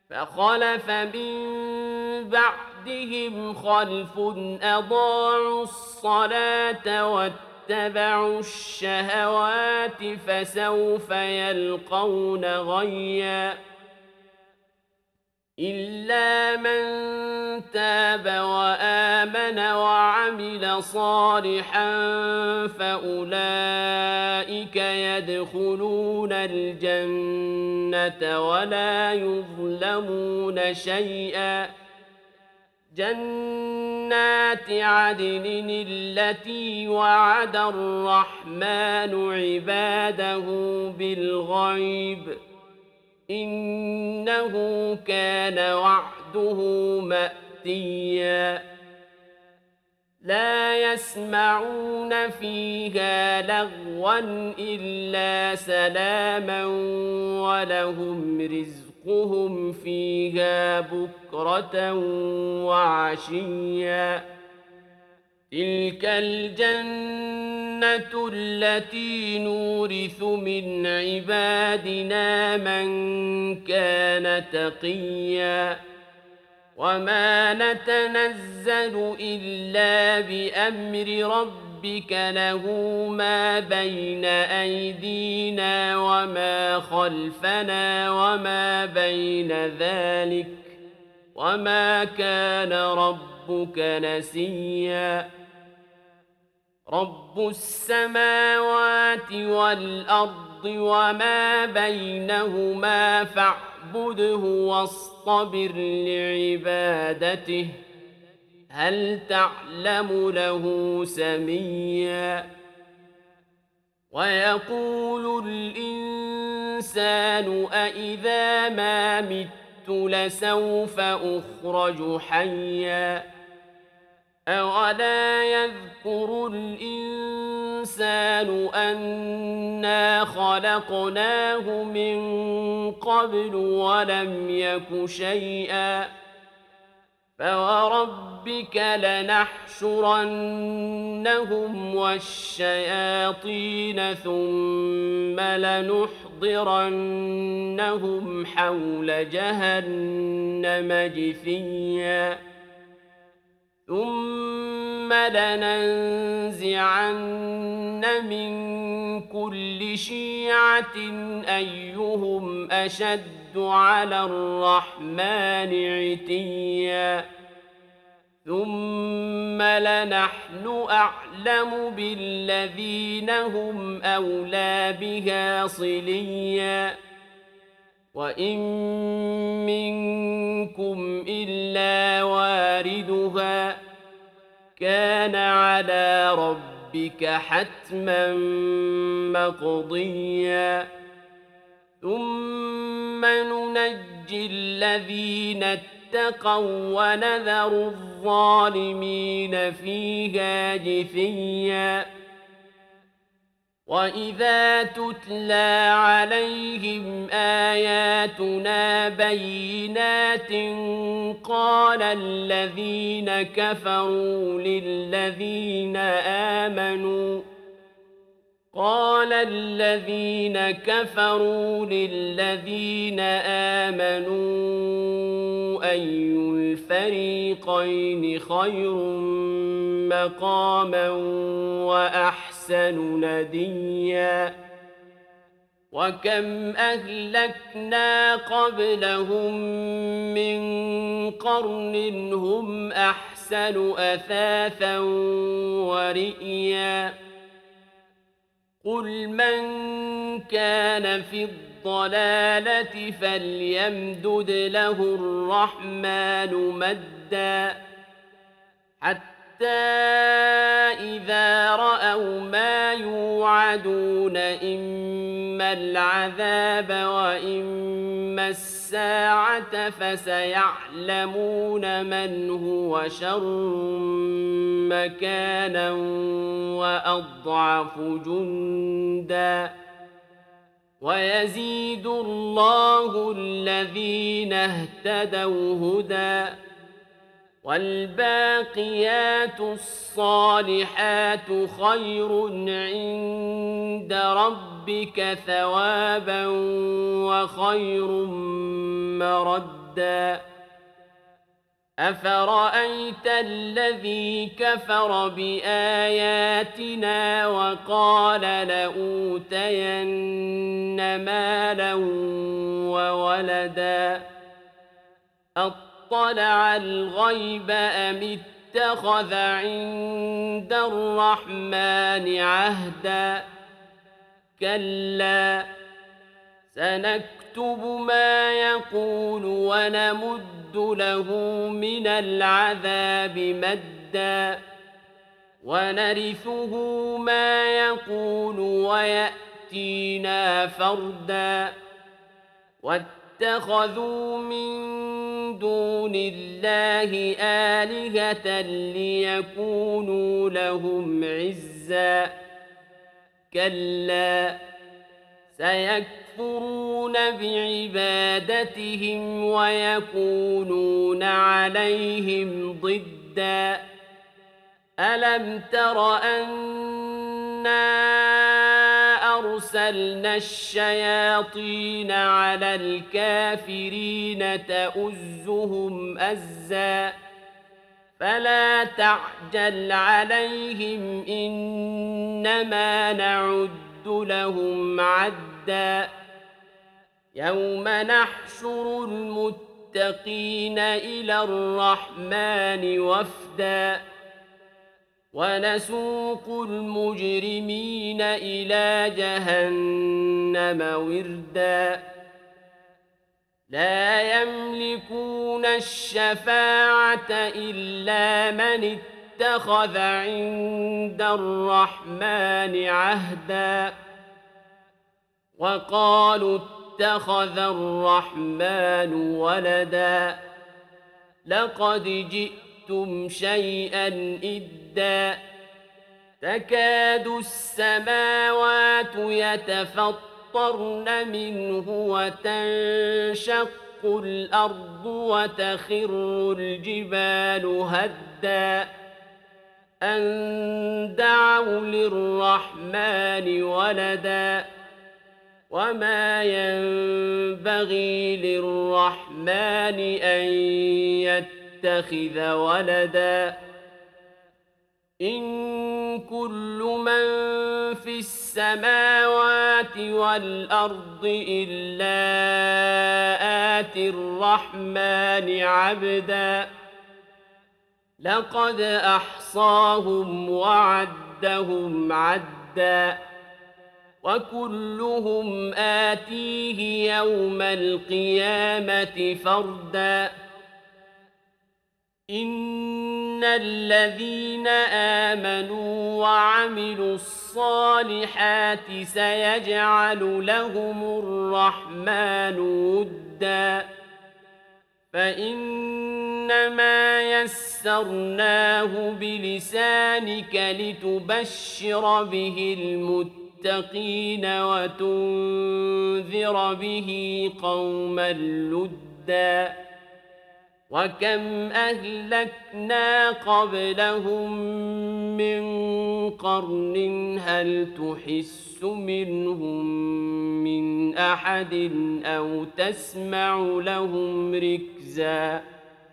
فخلف من بعدهم خلف أضاعوا الصلاة واتبعوا الشهوات فسوف يلقون غيًّا إلا من تاب وآمن وعمل صالحا فأولئك يدخلون الجنة ولا يظلمون شيئا جنات عدن التي وعد الرحمن عباده بالغيب إنه كان وعده مأتيا لا يسمعون فيها لغوا إلا سلاما ولهم رزقهم فيها بكرة وعشيا تلك الجنة التي نورث من عبادنا من كان تقيا وما نتنزل إلا بأمر ربك له ما بين أيدينا وما خلفنا وما بين ذلك وما كان ربك نسيا رب السماوات والأرض وما بينهما فاعبده واصطبر لعبادته هل تعلم له سميا ويقول الإنسان أإذا ما مت لسوف أخرج حيا أولا يذكر الإنسان أنا خلقناه من قبل ولم يك شيئا فوربك لنحشرنهم والشياطين ثم لنحضرنهم حول جهنم جثيا ثم لننزعن من كل شيعة أيهم أشد على الرحمن عتيا ثم لنحن أعلم بالذين هم أولى بها صليا وإن منكم إلا واردها كان على ربك حتما مقضيا ثم ننجي الذين اتقوا ونذر الظالمين فيها جثيا وإذا تتلى عليهم آياتنا بينات قال الذين كفروا للذين آمنوا أي الفريقين خير مقاما وأحسن نديا وكم أهلكنا قبلهم من قرن هم أحسن أثاثا ورئيا قل من كان في الضلالة فليمدد له الرحمن مدا حتى إذا رأوا ما يوعدون إما العذاب وإما الساعة فسيعلمون من هو شر مكانا وأضعف جندا ويزيد الله الذين اهتدوا هدى والباقيات الصالحات خير عند ربك ثوابا وخير مردا ردا أفرأيت الذي كفر بآياتنا وقال لأوتين مالا وولدا أطلع الغيب أم اتخذ عند الرحمن عهدا كلا سنكتب ما يقول ونمد له من العذاب مدا ونرثه ما يقول ويأتينا فردا واتخذوا من دون الله آلهة ليكونوا لهم عزا كلا سيكفرون بعبادتهم ويكونون عليهم ضدا ألم تر أنا أرسلنا الشياطين على الكافرين تؤزهم أزا فلا تعجل عليهم إنما نعد لهم عدا يوم نحشر المتقين إلى الرحمن وفدا ونسوق المجرمين إلى جهنم وردا لا يملكون الشفاعة إلا من اتخذ عند الرحمن عهدا وقالوا اتخذ الرحمن ولدا لقد جئتم شيئا إدا تكاد السماوات يتفطرن منه وتنشق الأرض وتخر الجبال هدا أن دعوا للرحمن ولدا وما ينبغي للرحمن أن يتخذ ولدا إن كل من في السماوات والأرض إلا آتي الرحمن عبدا لقد أحصاهم وعدهم عدا وكلهم آتيه يوم القيامة فردا إن الذين آمنوا وعملوا الصالحات سيجعل لهم الرحمن ودا فإنما يسرناه بلسانك لتبشر به المتقين وتنذر به قوما لدا وكم أهلكنا قبلهم من قرن هل تحس منهم من أحد أو تسمع لهم ركزا